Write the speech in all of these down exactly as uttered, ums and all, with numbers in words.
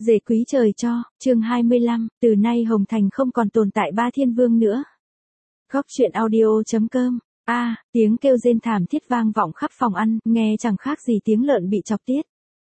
Dề quý trời cho, chương hai mươi lăm, từ nay Hồng Thành không còn tồn tại ba thiên vương nữa. Góc truyện audio.com. A, à, tiếng kêu rên thảm thiết vang vọng khắp phòng ăn, nghe chẳng khác gì tiếng lợn bị chọc tiết.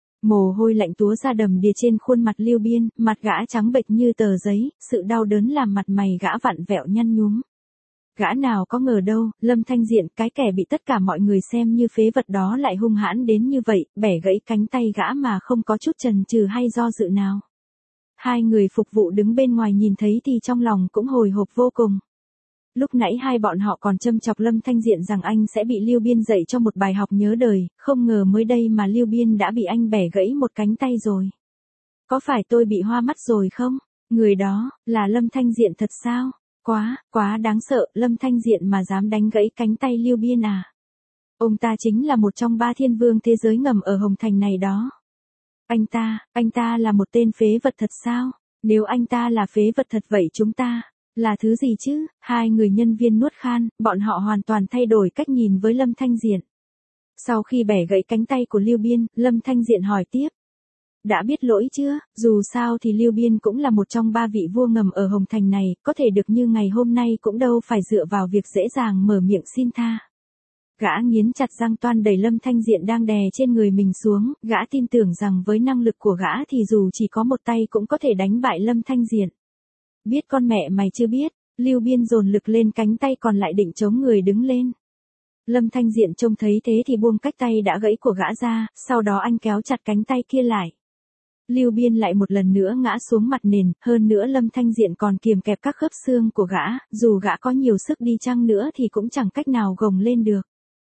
Mồ hôi lạnh túa ra đầm đìa trên khuôn mặt Lưu Biên, mặt gã trắng bệch như tờ giấy, sự đau đớn làm mặt mày gã vặn vẹo nhăn nhúm. Gã nào có ngờ đâu, Lâm Thanh Diện, cái kẻ bị tất cả mọi người xem như phế vật đó lại hung hãn đến như vậy, bẻ gãy cánh tay gã mà không có chút chần chừ hay do dự nào. Hai người phục vụ đứng bên ngoài nhìn thấy thì trong lòng cũng hồi hộp vô cùng. Lúc nãy hai bọn họ còn châm chọc Lâm Thanh Diện rằng anh sẽ bị Lưu Biên dạy cho một bài học nhớ đời, không ngờ mới đây mà Lưu Biên đã bị anh bẻ gãy một cánh tay rồi. Có phải tôi bị hoa mắt rồi không? Người đó, là Lâm Thanh Diện thật sao? Quá, quá đáng sợ, Lâm Thanh Diện mà dám đánh gãy cánh tay Lưu Biên à? Ông ta chính là một trong ba thiên vương thế giới ngầm ở Hồng Thành này đó. Anh ta, anh ta là một tên phế vật thật sao? Nếu anh ta là phế vật thật vậy chúng ta là thứ gì chứ? Hai người nhân viên nuốt khan, bọn họ hoàn toàn thay đổi cách nhìn với Lâm Thanh Diện. Sau khi bẻ gãy cánh tay của Lưu Biên, Lâm Thanh Diện hỏi tiếp. Đã biết lỗi chưa? Dù sao thì Lưu Biên cũng là một trong ba vị vua ngầm ở Hồng Thành này, có thể được như ngày hôm nay cũng đâu phải dựa vào việc dễ dàng mở miệng xin tha. Gã nghiến chặt răng toan đẩy Lâm Thanh Diện đang đè trên người mình xuống, gã tin tưởng rằng với năng lực của gã thì dù chỉ có một tay cũng có thể đánh bại Lâm Thanh Diện. Biết con mẹ mày chưa biết, Lưu Biên dồn lực lên cánh tay còn lại định chống người đứng lên. Lâm Thanh Diện trông thấy thế thì buông cách tay đã gãy của gã ra, sau đó anh kéo chặt cánh tay kia lại. Lưu Biên lại một lần nữa ngã xuống mặt nền, hơn nữa Lâm Thanh Diện còn kiềm kẹp các khớp xương của gã, dù gã có nhiều sức đi chăng nữa thì cũng chẳng cách nào gồng lên được.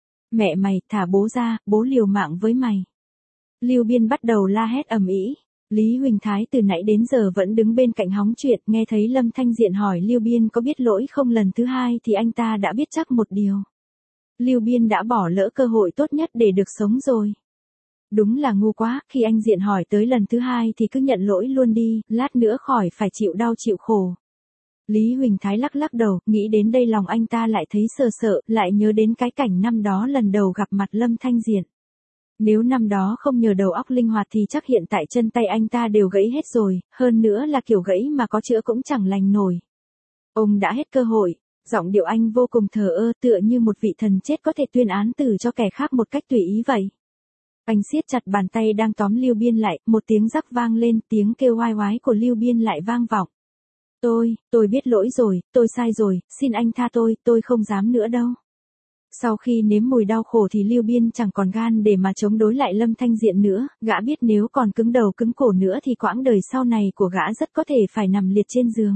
Mẹ mày, thả bố ra, bố liều mạng với mày. Lưu Biên bắt đầu la hét ầm ĩ. Lý Huỳnh Thái từ nãy đến giờ vẫn đứng bên cạnh hóng chuyện, nghe thấy Lâm Thanh Diện hỏi Lưu Biên có biết lỗi không lần thứ hai thì anh ta đã biết chắc một điều. Lưu Biên đã bỏ lỡ cơ hội tốt nhất để được sống rồi. Đúng là ngu quá, khi anh Diện hỏi tới lần thứ hai thì cứ nhận lỗi luôn đi, lát nữa khỏi phải chịu đau chịu khổ. Lý Huỳnh Thái lắc lắc đầu, nghĩ đến đây lòng anh ta lại thấy sợ sợ, lại nhớ đến cái cảnh năm đó lần đầu gặp mặt Lâm Thanh Diện. Nếu năm đó không nhờ đầu óc linh hoạt thì chắc hiện tại chân tay anh ta đều gãy hết rồi, hơn nữa là kiểu gãy mà có chữa cũng chẳng lành nổi. Ông đã hết cơ hội, giọng điệu anh vô cùng thờ ơ tựa như một vị thần chết có thể tuyên án tử cho kẻ khác một cách tùy ý vậy. Anh siết chặt bàn tay đang tóm Lưu Biên lại, một tiếng rắc vang lên, tiếng kêu oai oái của Lưu Biên lại vang vọng. Tôi, tôi biết lỗi rồi, tôi sai rồi, xin anh tha tôi, tôi không dám nữa đâu. Sau khi nếm mùi đau khổ thì Lưu Biên chẳng còn gan để mà chống đối lại Lâm Thanh Diện nữa, gã biết nếu còn cứng đầu cứng cổ nữa thì quãng đời sau này của gã rất có thể phải nằm liệt trên giường.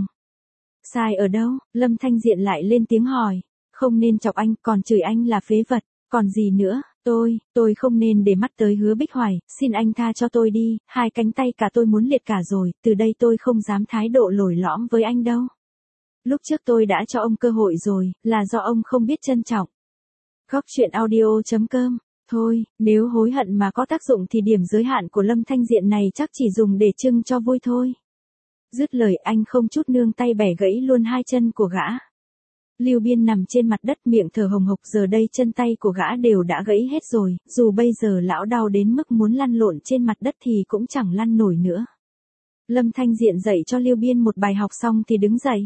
Sai ở đâu? Lâm Thanh Diện lại lên tiếng hỏi. Không nên chọc anh, còn chửi anh là phế vật, còn gì nữa? Tôi, tôi không nên để mắt tới Hứa Bích Hoài, xin anh tha cho tôi đi, hai cánh tay cả tôi muốn liệt cả rồi, từ đây tôi không dám thái độ lồi lõm với anh đâu. Lúc trước tôi đã cho ông cơ hội rồi, là do ông không biết trân trọng. Góc truyện audio.com. Thôi, nếu hối hận mà có tác dụng thì điểm giới hạn của Lâm Thanh Diện này chắc chỉ dùng để trưng cho vui thôi. Dứt lời anh không chút nương tay bẻ gãy luôn hai chân của gã. Lưu Biên nằm trên mặt đất miệng thở hồng hộc, giờ đây chân tay của gã đều đã gãy hết rồi, dù bây giờ lão đau đến mức muốn lăn lộn trên mặt đất thì cũng chẳng lăn nổi nữa. Lâm Thanh Diện dạy cho Lưu Biên một bài học xong thì đứng dậy.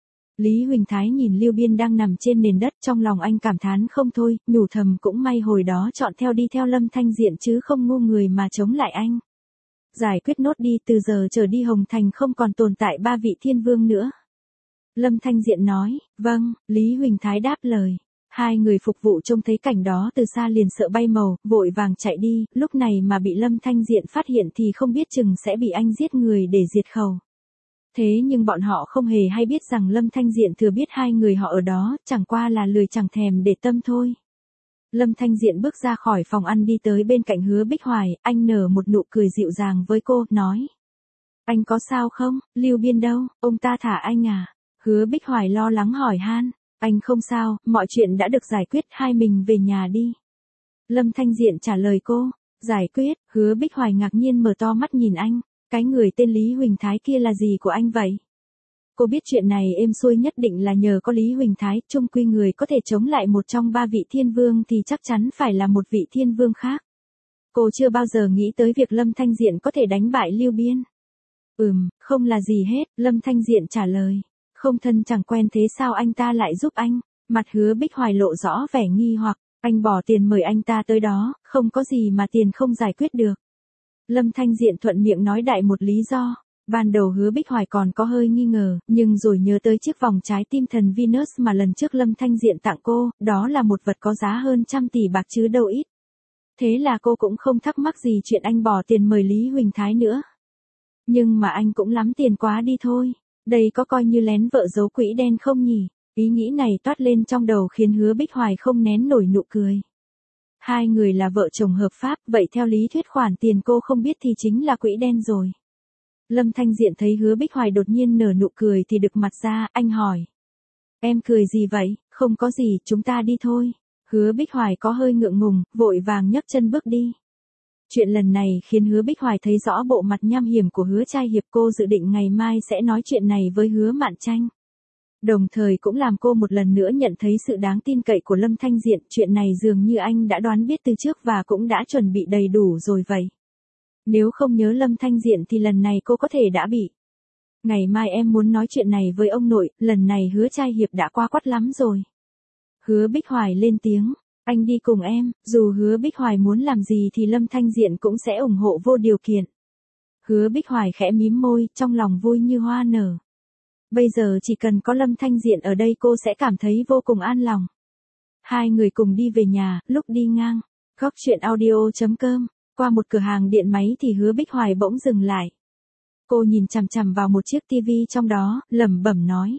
Lý Huỳnh Thái nhìn Lưu Biên đang nằm trên nền đất, trong lòng anh cảm thán không thôi, nhủ thầm cũng may hồi đó chọn theo đi theo Lâm Thanh Diện chứ không ngu người mà chống lại anh. Giải quyết nốt đi, từ giờ trở đi Hồng Thành không còn tồn tại ba vị thiên vương nữa. Lâm Thanh Diện nói. Vâng, Lý Huỳnh Thái đáp lời. Hai người phục vụ trông thấy cảnh đó từ xa liền sợ bay màu, vội vàng chạy đi, lúc này mà bị Lâm Thanh Diện phát hiện thì không biết chừng sẽ bị anh giết người để diệt khẩu. Thế nhưng bọn họ không hề hay biết rằng Lâm Thanh Diện thừa biết hai người họ ở đó, chẳng qua là lười chẳng thèm để tâm thôi. Lâm Thanh Diện bước ra khỏi phòng ăn đi tới bên cạnh Hứa Bích Hoài, anh nở một nụ cười dịu dàng với cô, nói. Anh có sao không? Lưu Biên đâu? Ông ta thả anh à? Hứa Bích Hoài lo lắng hỏi han. Anh không sao, mọi chuyện đã được giải quyết, hai mình về nhà đi. Lâm Thanh Diện trả lời cô. Giải quyết? Hứa Bích Hoài ngạc nhiên mở to mắt nhìn anh. Cái người tên Lý Huỳnh Thái kia là gì của anh vậy? Cô biết chuyện này êm xuôi nhất định là nhờ có Lý Huỳnh Thái, chung quy người có thể chống lại một trong ba vị thiên vương thì chắc chắn phải là một vị thiên vương khác. Cô chưa bao giờ nghĩ tới việc Lâm Thanh Diện có thể đánh bại Lưu Biên. Ừm, không là gì hết, Lâm Thanh Diện trả lời. Không thân chẳng quen thế sao anh ta lại giúp anh? Mặt Hứa Bích Hoài lộ rõ vẻ nghi hoặc, anh bỏ tiền mời anh ta tới đó, không có gì mà tiền không giải quyết được. Lâm Thanh Diện thuận miệng nói đại một lý do. Ban đầu Hứa Bích Hoài còn có hơi nghi ngờ, nhưng rồi nhớ tới chiếc vòng trái tim thần Venus mà lần trước Lâm Thanh Diện tặng cô, đó là một vật có giá hơn trăm tỷ bạc chứ đâu ít. Thế là cô cũng không thắc mắc gì chuyện anh bỏ tiền mời Lý Huỳnh Thái nữa. Nhưng mà anh cũng lắm tiền quá đi thôi. Đây có coi như lén vợ giấu quỹ đen không nhỉ? Ý nghĩ này toát lên trong đầu khiến Hứa Bích Hoài không nén nổi nụ cười. Hai người là vợ chồng hợp pháp, vậy theo lý thuyết khoản tiền cô không biết thì chính là quỹ đen rồi. Lâm Thanh Diện thấy Hứa Bích Hoài đột nhiên nở nụ cười thì đực mặt ra, anh hỏi. Em cười gì vậy? Không có gì, chúng ta đi thôi. Hứa Bích Hoài có hơi ngượng ngùng, vội vàng nhấc chân bước đi. Chuyện lần này khiến Hứa Bích Hoài thấy rõ bộ mặt nham hiểm của Hứa Trai Hiệp, cô dự định ngày mai sẽ nói chuyện này với Hứa Mạn Tranh. Đồng thời cũng làm cô một lần nữa nhận thấy sự đáng tin cậy của Lâm Thanh Diện, chuyện này dường như anh đã đoán biết từ trước và cũng đã chuẩn bị đầy đủ rồi vậy. Nếu không nhớ Lâm Thanh Diện thì lần này cô có thể đã bị. Ngày mai em muốn nói chuyện này với ông nội, lần này Hứa Trai Hiệp đã qua quắt lắm rồi. Hứa Bích Hoài lên tiếng, anh đi cùng em, dù Hứa Bích Hoài muốn làm gì thì Lâm Thanh Diện cũng sẽ ủng hộ vô điều kiện. Hứa Bích Hoài khẽ mím môi, trong lòng vui như hoa nở. Bây giờ chỉ cần có Lâm Thanh Diện ở đây cô sẽ cảm thấy vô cùng an lòng. Hai người cùng đi về nhà, lúc đi ngang, góc chuyện audio chấm com, qua một cửa hàng điện máy thì Hứa Bích Hoài bỗng dừng lại. Cô nhìn chằm chằm vào một chiếc tivi trong đó, lẩm bẩm nói.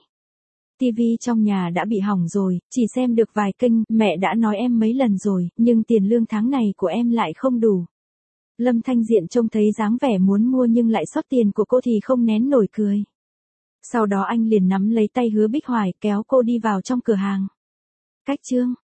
Tivi trong nhà đã bị hỏng rồi, chỉ xem được vài kênh, mẹ đã nói em mấy lần rồi, nhưng tiền lương tháng này của em lại không đủ. Lâm Thanh Diện trông thấy dáng vẻ muốn mua nhưng lại sót tiền của cô thì không nén nổi cười. Sau đó anh liền nắm lấy tay Hứa Bích Hoài kéo cô đi vào trong cửa hàng. Cách chương